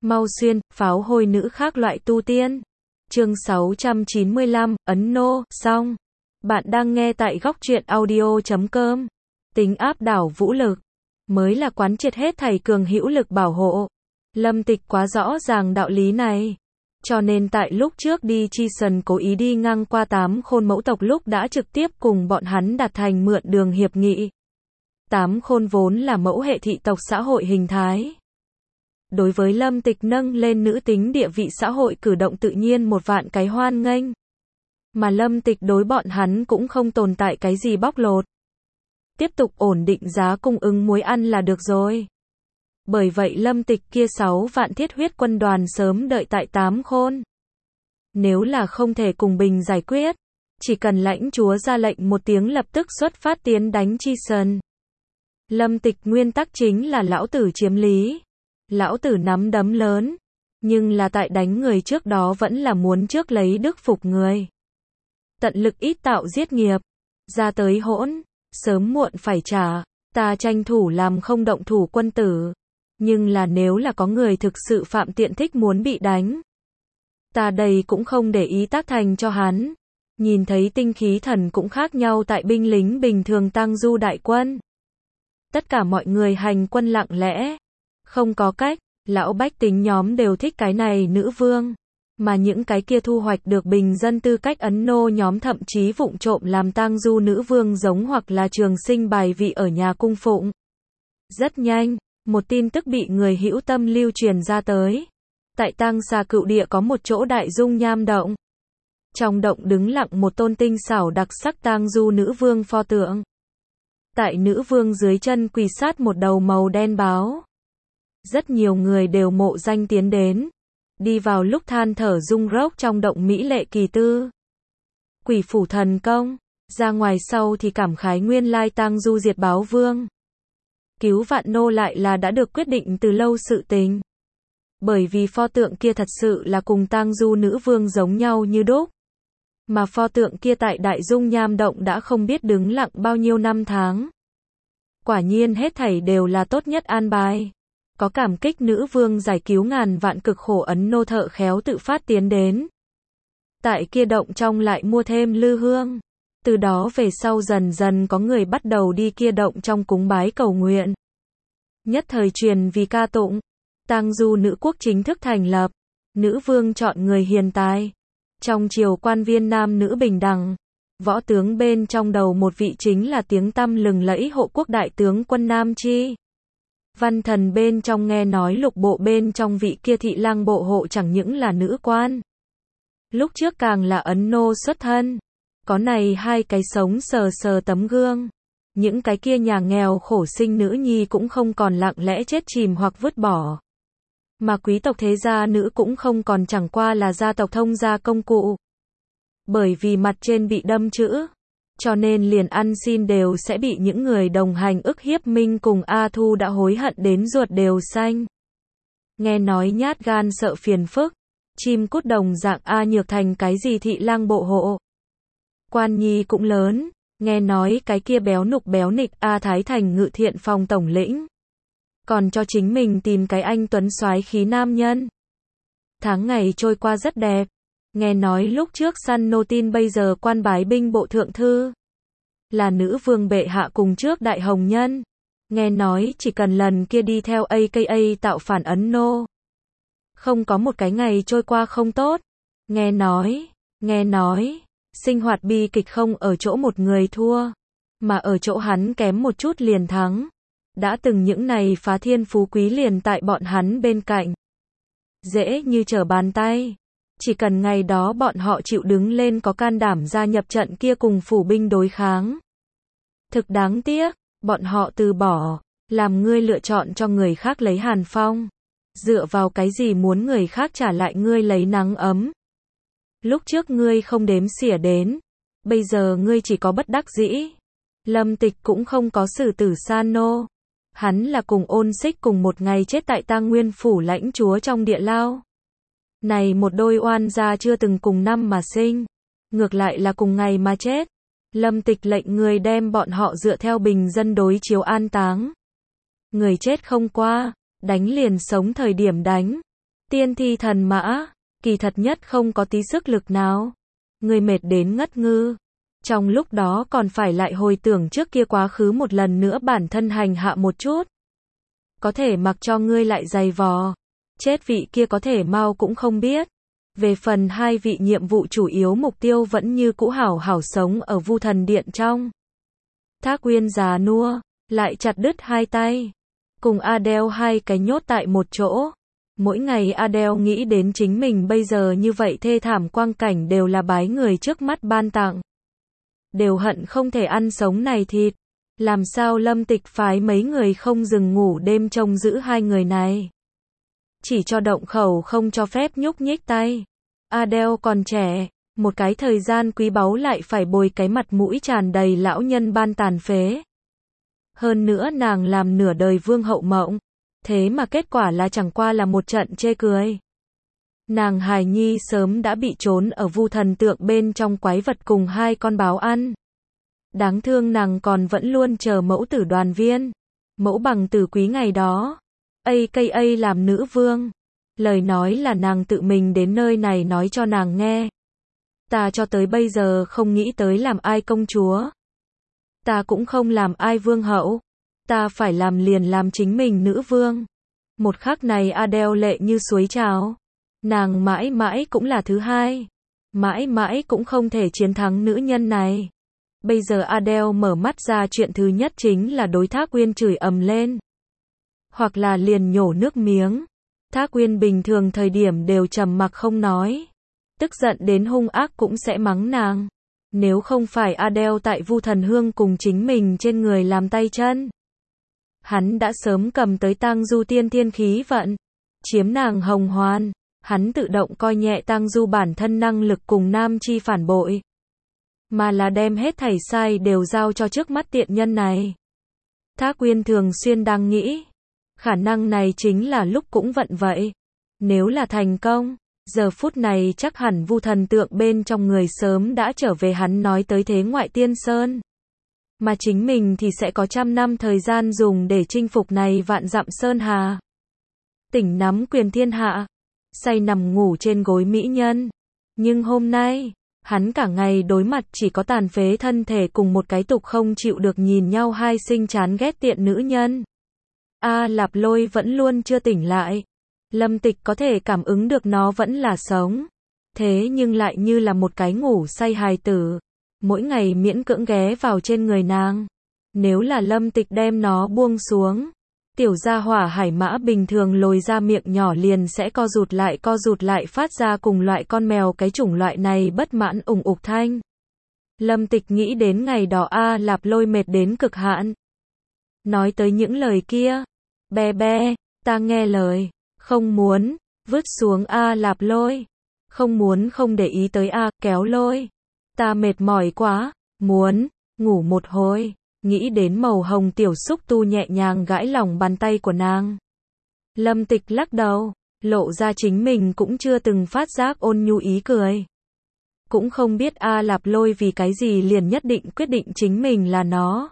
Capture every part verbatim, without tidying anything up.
Mau xuyên, pháo hôi nữ khác loại tu tiên. Chương sáu trăm chín mươi lăm, Ấn Nô, xong. Bạn đang nghe tại góc truyện audio chấm com. Tính áp đảo vũ lực, mới là quán triệt hết thảy cường hữu lực bảo hộ. Lâm Tịch quá rõ ràng đạo lý này. Cho nên tại lúc trước đi Chi Sần cố ý đi ngang qua tám khôn mẫu tộc lúc đã trực tiếp cùng bọn hắn đạt thành mượn đường hiệp nghị. Tám khôn vốn là mẫu hệ thị tộc xã hội hình thái. Đối với Lâm Tịch nâng lên nữ tính địa vị xã hội cử động tự nhiên một vạn cái hoan nghênh. Mà Lâm Tịch đối bọn hắn cũng không tồn tại cái gì bóc lột. Tiếp tục ổn định giá cung ứng muối ăn là được rồi. Bởi vậy Lâm Tịch kia sáu vạn thiết huyết quân đoàn sớm đợi tại tám khôn. Nếu là không thể cùng bình giải quyết, chỉ cần lãnh chúa ra lệnh một tiếng lập tức xuất phát tiến đánh Chi Sần. Lâm Tịch nguyên tắc chính là lão tử chiếm lý. Lão tử nắm đấm lớn, nhưng là tại đánh người trước đó vẫn là muốn trước lấy đức phục người. Tận lực ít tạo giết nghiệp, ra tới hỗn, sớm muộn phải trả, ta tranh thủ làm không động thủ quân tử. Nhưng là nếu là có người thực sự phạm tiện thích muốn bị đánh, ta đây cũng không để ý tác thành cho hắn. Nhìn thấy tinh khí thần cũng khác nhau tại binh lính bình thường tăng du đại quân. Tất cả mọi người hành quân lặng lẽ. Không có cách, lão bách tính nhóm đều thích cái này nữ vương. Mà những cái kia thu hoạch được bình dân tư cách Ấn Nô nhóm thậm chí vụng trộm làm tang du nữ vương giống hoặc là trường sinh bài vị ở nhà cung phụng. Rất nhanh, một tin tức bị người hữu tâm lưu truyền ra tới. Tại Tang Xà Cựu Địa có một chỗ đại dung nham động. Trong động đứng lặng một tôn tinh xảo đặc sắc tang du nữ vương pho tượng. Tại nữ vương dưới chân quỳ sát một đầu màu đen báo. Rất nhiều người đều mộ danh tiến đến. Đi vào lúc than thở rung rốc trong động mỹ lệ kỳ tư. Quỷ phủ thần công. Ra ngoài sau thì cảm khái nguyên lai tang du diệt báo vương. Cứu vạn nô lại là đã được quyết định từ lâu sự tình. Bởi vì pho tượng kia thật sự là cùng tang du nữ vương giống nhau như đúc. Mà pho tượng kia tại đại dung nham động đã không biết đứng lặng bao nhiêu năm tháng. Quả nhiên hết thảy đều là tốt nhất an bài. Có cảm kích nữ vương giải cứu ngàn vạn cực khổ Ấn Nô thợ khéo tự phát tiến đến. Tại kia động trong lại mua thêm lư hương. Từ đó về sau dần dần có người bắt đầu đi kia động trong cúng bái cầu nguyện. Nhất thời truyền vì ca tụng. Tang du nữ quốc chính thức thành lập. Nữ vương chọn người hiền tài. Trong triều quan viên nam nữ bình đẳng. Võ tướng bên trong đầu một vị chính là tiếng tăm lừng lẫy hộ quốc đại tướng quân Nam Chi. Văn thần bên trong nghe nói lục bộ bên trong vị kia thị lang bộ hộ chẳng những là nữ quan. Lúc trước càng là Ấn Nô xuất thân. Có này hai cái sống sờ sờ tấm gương. Những cái kia nhà nghèo khổ sinh nữ nhi cũng không còn lặng lẽ chết chìm hoặc vứt bỏ. Mà quý tộc thế gia nữ cũng không còn chẳng qua là gia tộc thông gia công cụ. Bởi vì mặt trên bị đâm chữ. Cho nên liền ăn xin đều sẽ bị những người đồng hành ức hiếp. Minh cùng A Thu đã hối hận đến ruột đều xanh. Nghe nói nhát gan sợ phiền phức. Chim cút đồng dạng A Nhược thành cái gì thị lang bộ hộ. Quan nhi cũng lớn. Nghe nói cái kia béo nục béo nịch A Thái thành ngự thiện phòng tổng lĩnh. Còn cho chính mình tìm cái anh tuấn soái khí nam nhân. Tháng ngày trôi qua rất đẹp. Nghe nói lúc trước săn nô tin bây giờ quan bái binh bộ thượng thư. Là nữ vương bệ hạ cùng trước đại hồng nhân. Nghe nói chỉ cần lần kia đi theo a ca a tạo phản Ấn Nô. Không có một cái ngày trôi qua không tốt. Nghe nói, nghe nói, sinh hoạt bi kịch không ở chỗ một người thua. Mà ở chỗ hắn kém một chút liền thắng. Đã từng những này phá thiên phú quý liền tại bọn hắn bên cạnh. Dễ như trở bàn tay. Chỉ cần ngày đó bọn họ chịu đứng lên có can đảm gia nhập trận kia cùng phủ binh đối kháng. Thực đáng tiếc, bọn họ từ bỏ, làm ngươi lựa chọn cho người khác lấy hàn phong. Dựa vào cái gì muốn người khác trả lại ngươi lấy nắng ấm. Lúc trước ngươi không đếm xỉa đến, bây giờ ngươi chỉ có bất đắc dĩ. Lâm Tịch cũng không có xử tử Sa Nô. Hắn là cùng Ôn Xích cùng một ngày chết tại Tang Nguyên phủ lãnh chúa trong địa lao. Này một đôi oan gia chưa từng cùng năm mà sinh, ngược lại là cùng ngày mà chết. Lâm Tịch lệnh người đem bọn họ dựa theo bình dân đối chiếu an táng. Người chết không qua, đánh liền sống thời điểm đánh. Tiên thi thần mã, kỳ thật nhất không có tí sức lực nào. Ngươi mệt đến ngất ngư. Trong lúc đó còn phải lại hồi tưởng trước kia quá khứ một lần nữa bản thân hành hạ một chút. Có thể mặc cho ngươi lại dày vò. Chết vị kia có thể mau cũng không biết. Về phần hai vị nhiệm vụ chủ yếu mục tiêu vẫn như cũ hảo hảo sống ở Vu Thần Điện trong. Thác Uyên già nua, lại chặt đứt hai tay. Cùng Adele hai cái nhốt tại một chỗ. Mỗi ngày Adele nghĩ đến chính mình bây giờ như vậy thê thảm quang cảnh đều là bái người trước mắt ban tặng. Đều hận không thể ăn sống này thịt. Làm sao Lâm Tịch phái mấy người không dừng ngủ đêm trông giữ hai người này. Chỉ cho động khẩu không cho phép nhúc nhích tay. Adele còn trẻ, một cái thời gian quý báu lại phải bồi cái mặt mũi tràn đầy lão nhân ban tàn phế. Hơn nữa nàng làm nửa đời vương hậu mộng. Thế mà kết quả là chẳng qua là một trận chê cười. Nàng hài nhi sớm đã bị trốn ở Vu Thần Tượng bên trong quái vật cùng hai con báo ăn. Đáng thương nàng còn vẫn luôn chờ mẫu tử đoàn viên. Mẫu bằng tử quý ngày đó. a ca a làm nữ vương. Lời nói là nàng tự mình đến nơi này nói cho nàng nghe. Ta cho tới bây giờ không nghĩ tới làm ai công chúa. Ta cũng không làm ai vương hậu. Ta phải làm liền làm chính mình nữ vương. Một khắc này Adele lệ như suối trào. Nàng mãi mãi cũng là thứ hai. Mãi mãi cũng không thể chiến thắng nữ nhân này. Bây giờ Adele mở mắt ra chuyện thứ nhất chính là đối Thác Uyên chửi ầm lên. Hoặc là liền nhổ nước miếng. Thác Uyên bình thường thời điểm đều trầm mặc không nói. Tức giận đến hung ác cũng sẽ mắng nàng. Nếu không phải Adele tại Vu Thần Hương cùng chính mình trên người làm tay chân. Hắn đã sớm cầm tới Tang Du tiên thiên khí vận. Chiếm nàng hồng hoàn. Hắn tự động coi nhẹ Tang Du bản thân năng lực cùng nam chi phản bội. Mà là đem hết thảy sai đều giao cho trước mắt tiện nhân này. Thác Uyên thường xuyên đang nghĩ. Khả năng này chính là lúc cũng vận vậy. Nếu là thành công, giờ phút này chắc hẳn Vu Thần Tượng bên trong người sớm đã trở về hắn nói tới thế ngoại tiên sơn. Mà chính mình thì sẽ có trăm năm thời gian dùng để chinh phục này vạn dặm sơn hà. Tỉnh nắm quyền thiên hạ, say nằm ngủ trên gối mỹ nhân. Nhưng hôm nay, hắn cả ngày đối mặt chỉ có tàn phế thân thể cùng một cái tục không chịu được nhìn nhau hai sinh chán ghét tiện nữ nhân. A Lạp Lôi vẫn luôn chưa tỉnh lại. Lâm Tịch có thể cảm ứng được nó vẫn là sống. Thế nhưng lại như là một cái ngủ say hài tử. Mỗi ngày miễn cưỡng ghé vào trên người nàng. Nếu là Lâm Tịch đem nó buông xuống. Tiểu gia hỏa hải mã bình thường lồi ra miệng nhỏ liền sẽ co rụt lại co rụt lại phát ra cùng loại con mèo cái chủng loại này bất mãn ủng ục thanh. Lâm Tịch nghĩ đến ngày đó A Lạp Lôi mệt đến cực hạn. Nói tới những lời kia. Bé bé, ta nghe lời. Không muốn, vứt xuống A Lạp Lôi. Không muốn không để ý tới A, kéo lôi. Ta mệt mỏi quá, muốn, ngủ một hồi. Nghĩ đến màu hồng tiểu xúc tu nhẹ nhàng gãi lòng bàn tay của nàng. Lâm Tịch lắc đầu, lộ ra chính mình cũng chưa từng phát giác ôn nhu ý cười. Cũng không biết A Lạp Lôi vì cái gì liền nhất định quyết định chính mình là nó.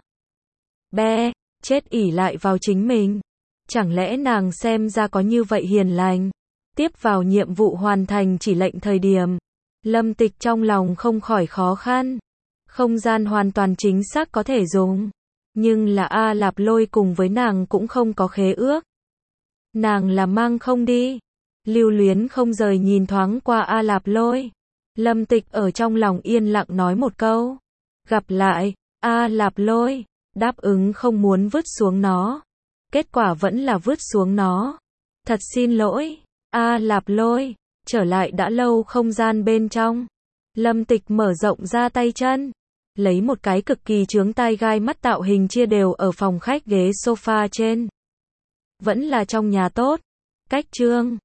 Bé, chết ỉ lại vào chính mình. Chẳng lẽ nàng xem ra có như vậy hiền lành. Tiếp vào nhiệm vụ hoàn thành chỉ lệnh thời điểm. Lâm Tịch trong lòng không khỏi khó khăn. Không gian hoàn toàn chính xác có thể dùng. Nhưng là A Lạp Lôi cùng với nàng cũng không có khế ước. Nàng là mang không đi. Lưu luyến không rời nhìn thoáng qua A Lạp Lôi. Lâm Tịch ở trong lòng yên lặng nói một câu. Gặp lại, A Lạp Lôi. Đáp ứng không muốn vứt xuống nó. Kết quả vẫn là vứt xuống nó. Thật xin lỗi, A Lạp Lôi. Trở lại đã lâu không gian bên trong. Lâm Tịch mở rộng ra tay chân. Lấy một cái cực kỳ chướng tai gai mắt tạo hình chia đều ở phòng khách ghế sofa trên. Vẫn là trong nhà tốt. Cách trương.